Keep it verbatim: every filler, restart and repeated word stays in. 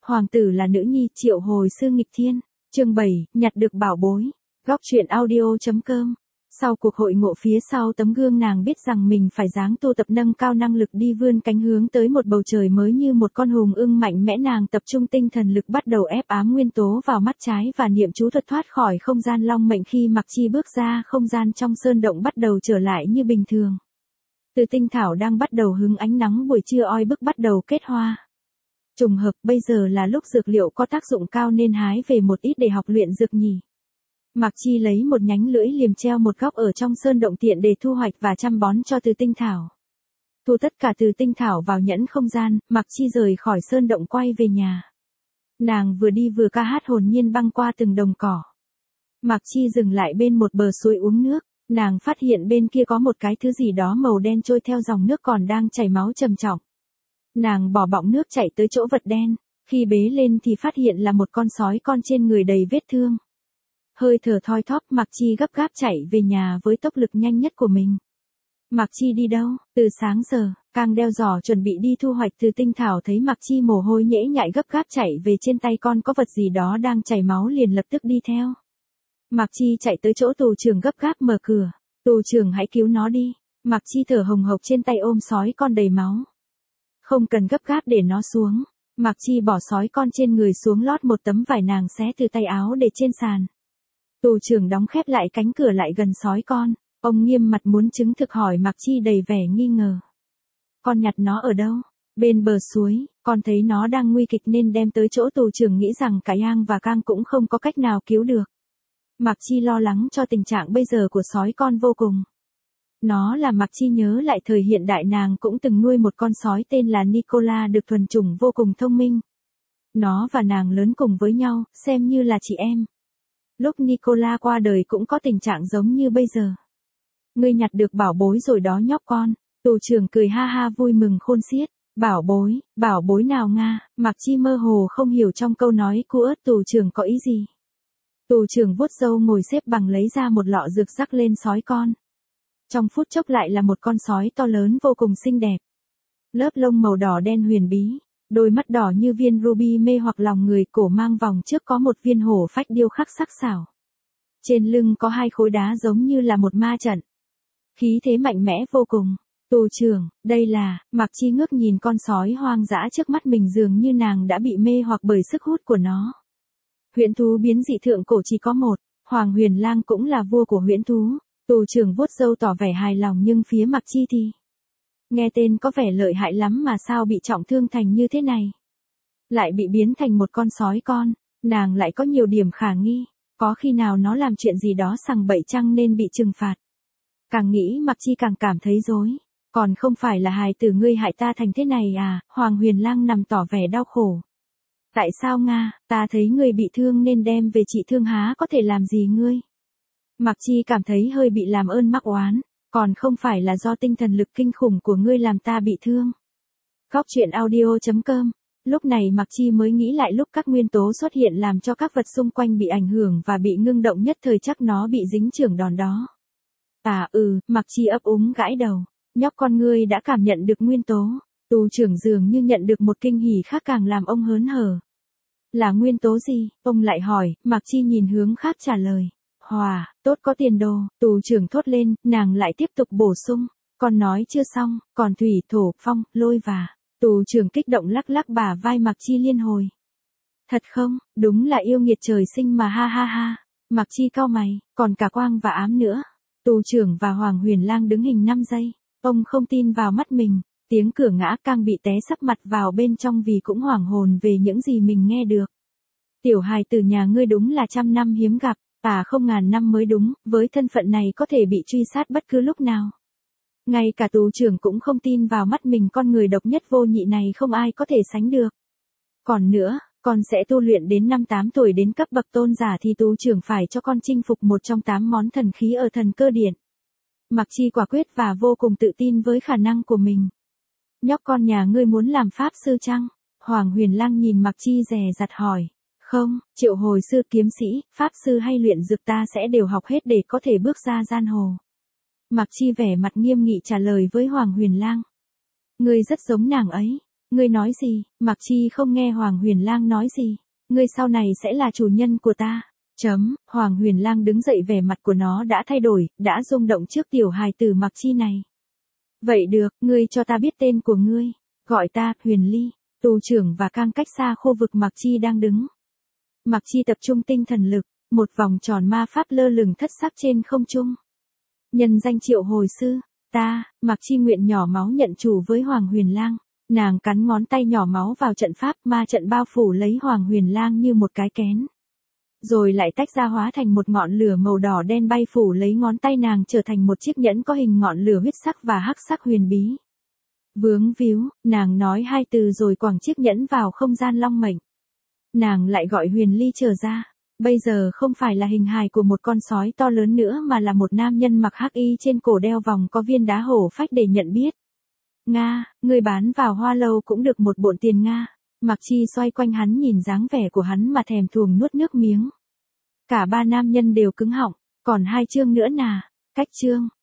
Hoàng tử là nữ nhi, triệu hồi sư nghịch thiên. Chương bảy, nhặt được bảo bối. Góc truyện audio.com. Sau cuộc hội ngộ phía sau tấm gương, nàng biết rằng mình phải ráng tu tập nâng cao năng lực đi vươn cánh hướng tới một bầu trời mới như một con hùng ưng mạnh mẽ. Nàng tập trung tinh thần lực bắt đầu ép ám nguyên tố vào mắt trái và niệm chú thuật thoát khỏi không gian long mệnh. Khi Mạc Chi bước ra, không gian trong sơn động bắt đầu trở lại như bình thường. Từ tinh thảo đang bắt đầu hứng ánh nắng buổi trưa oi bức bắt đầu kết hoa. Trùng hợp bây giờ là lúc dược liệu có tác dụng cao nên hái về một ít để học luyện dược nhỉ. Mạc Chi lấy một nhánh lưỡi liềm treo một góc ở trong sơn động tiện để thu hoạch và chăm bón cho từ tinh thảo. Thu tất cả từ tinh thảo vào nhẫn không gian, Mạc Chi rời khỏi sơn động quay về nhà. Nàng vừa đi vừa ca hát hồn nhiên băng qua từng đồng cỏ. Mạc Chi dừng lại bên một bờ suối uống nước, nàng phát hiện bên kia có một cái thứ gì đó màu đen trôi theo dòng nước còn đang chảy máu trầm trọng. Nàng bỏ bọng nước chạy tới chỗ vật đen, khi bế lên thì phát hiện là một con sói con trên người đầy vết thương. Hơi thở thoi thóp, Mạc Chi gấp gáp chạy về nhà với tốc lực nhanh nhất của mình. Mạc Chi đi đâu? Từ sáng giờ, càng đeo giỏ chuẩn bị đi thu hoạch từ tinh thảo thấy Mạc Chi mồ hôi nhễ nhại gấp gáp chạy về, trên tay con có vật gì đó đang chảy máu liền lập tức đi theo. Mạc Chi chạy tới chỗ tù trưởng gấp gáp mở cửa. Tù trưởng hãy cứu nó đi. Mạc Chi thở hồng hộc trên tay ôm sói con đầy máu. Không cần gấp gáp để nó xuống. Mạc Chi bỏ sói con trên người xuống, lót một tấm vải nàng xé từ tay áo để trên sàn. Tù trưởng đóng khép lại cánh cửa lại gần sói con. Ông nghiêm mặt muốn chứng thực hỏi Mạc Chi đầy vẻ nghi ngờ. Con nhặt nó ở đâu? Bên bờ suối, con thấy nó đang nguy kịch nên đem tới chỗ tù trưởng, nghĩ rằng cả Yang và Cang cũng không có cách nào cứu được. Mạc Chi lo lắng cho tình trạng bây giờ của sói con vô cùng. Nó là Mạc Chi nhớ lại thời hiện đại nàng cũng từng nuôi một con sói tên là Nicola, được thuần chủng vô cùng thông minh. Nó và nàng lớn cùng với nhau, xem như là chị em. Lúc Nicola qua đời cũng có tình trạng giống như bây giờ. Ngươi nhặt được bảo bối rồi đó nhóc con. Tù trưởng cười ha ha vui mừng khôn xiết. Bảo bối, bảo bối nào Nga? Mạc Chi mơ hồ không hiểu trong câu nói cu ớt tù trưởng có ý gì. Tù trưởng vuốt râu ngồi xếp bằng lấy ra một lọ dược rắc lên sói con. Trong phút chốc lại là một con sói to lớn vô cùng xinh đẹp. Lớp lông màu đỏ đen huyền bí, đôi mắt đỏ như viên ruby mê hoặc lòng người, cổ mang vòng trước có một viên hổ phách điêu khắc sắc sảo. Trên lưng có hai khối đá giống như là một ma trận. Khí thế mạnh mẽ vô cùng. Tù trưởng, đây là, Mạc Chi ngước nhìn con sói hoang dã trước mắt mình, dường như nàng đã bị mê hoặc bởi sức hút của nó. Huyễn thú biến dị thượng cổ chỉ có một, Hoàng Huyền Lang cũng là vua của huyễn thú. Tù trưởng vuốt râu tỏ vẻ hài lòng, nhưng phía Mạc Chi thì nghe tên có vẻ lợi hại lắm mà sao bị trọng thương thành như thế này. Lại bị biến thành một con sói con, nàng lại có nhiều điểm khả nghi, có khi nào nó làm chuyện gì đó sằng bậy chăng nên bị trừng phạt. Càng nghĩ Mạc Chi càng cảm thấy rối, còn không phải là hài tử ngươi hại ta thành thế này à? Hoàng Huyền Lang nằm tỏ vẻ đau khổ. Tại sao Nga, ta thấy ngươi bị thương nên đem về trị thương, há có thể làm gì ngươi. Mạc Chi cảm thấy hơi bị làm ơn mắc oán, còn không phải là do tinh thần lực kinh khủng của ngươi làm ta bị thương. Góc truyện audio.com. Lúc này Mạc Chi mới nghĩ lại, lúc các nguyên tố xuất hiện làm cho các vật xung quanh bị ảnh hưởng và bị ngưng động, nhất thời chắc nó bị dính chưởng đòn đó. À ừ, Mạc Chi ấp úng gãi đầu. Nhóc con ngươi đã cảm nhận được nguyên tố. Tù trưởng dường như nhận được một kinh hỉ khác càng làm ông hớn hở. Là nguyên tố gì? Ông lại hỏi. Mạc Chi nhìn hướng khác trả lời. Hòa, tốt, có tiền đồ. Tù trưởng thốt lên, nàng lại tiếp tục bổ sung. Còn nói chưa xong, còn thủy, thổ, phong, lôi và. Tù trưởng kích động lắc lắc bả vai Mạc Chi liên hồi. Thật không? Đúng là yêu nghiệt trời sinh mà, ha ha ha. Mạc Chi cau mày, còn cả quang và ám nữa. Tù trưởng và Hoàng Huyền Lang đứng hình năm giây. Ông không tin vào mắt mình. Tiếng cửa ngã, càng bị té sấp mặt vào bên trong vì cũng hoảng hồn về những gì mình nghe được. Tiểu hài tử nhà ngươi đúng là trăm năm hiếm gặp. À không, ngàn năm mới đúng, với thân phận này có thể bị truy sát bất cứ lúc nào. Ngay cả tù trưởng cũng không tin vào mắt mình, con người độc nhất vô nhị này không ai có thể sánh được. Còn nữa, con sẽ tu luyện đến năm tám tuổi đến cấp bậc tôn giả thì tù trưởng phải cho con chinh phục một trong tám món thần khí ở thần cơ điện. Mạc Chi quả quyết và vô cùng tự tin với khả năng của mình. Nhóc con nhà ngươi muốn làm pháp sư chăng? Hoàng Huyền Lang nhìn Mạc Chi dè dặt hỏi. Không, triệu hồi sư, kiếm sĩ, pháp sư hay luyện dược ta sẽ đều học hết để có thể bước ra giang hồ. Mạc Chi vẻ mặt nghiêm nghị trả lời với Hoàng Huyền Lang. Ngươi rất giống nàng ấy. Ngươi nói gì? Mạc Chi không nghe Hoàng Huyền Lang nói gì. Ngươi sau này sẽ là chủ nhân của ta. Chấm, Hoàng Huyền Lang đứng dậy, vẻ mặt của nó đã thay đổi, đã rung động trước tiểu hài tử Mạc Chi này. Vậy được, ngươi cho ta biết tên của ngươi. Gọi ta, Huyền Ly. Tù trưởng và cang cách xa khu vực Mạc Chi đang đứng. Mạc Chi tập trung tinh thần lực, một vòng tròn ma pháp lơ lửng thất sắc trên không trung. Nhân danh Triệu Hồi Sư, ta, Mạc Chi nguyện nhỏ máu nhận chủ với Hoàng Huyền Lang. Nàng cắn ngón tay nhỏ máu vào trận pháp, ma trận bao phủ lấy Hoàng Huyền Lang như một cái kén. Rồi lại tách ra hóa thành một ngọn lửa màu đỏ đen bay phủ lấy ngón tay nàng, trở thành một chiếc nhẫn có hình ngọn lửa huyết sắc và hắc sắc huyền bí. Vướng víu, nàng nói hai từ rồi quẳng chiếc nhẫn vào không gian long mệnh. Nàng lại gọi Huyền Ly trở ra. Bây giờ không phải là hình hài của một con sói to lớn nữa mà là một nam nhân mặc hắc y, trên cổ đeo vòng có viên đá hổ phách để nhận biết. Nga, ngươi bán vào Hoa Lâu cũng được một bộn tiền Nga. Mạc Chi xoay quanh hắn, nhìn dáng vẻ của hắn mà thèm thuồng nuốt nước miếng. Cả ba nam nhân đều cứng họng, còn hai chương nữa nà. Cách chương,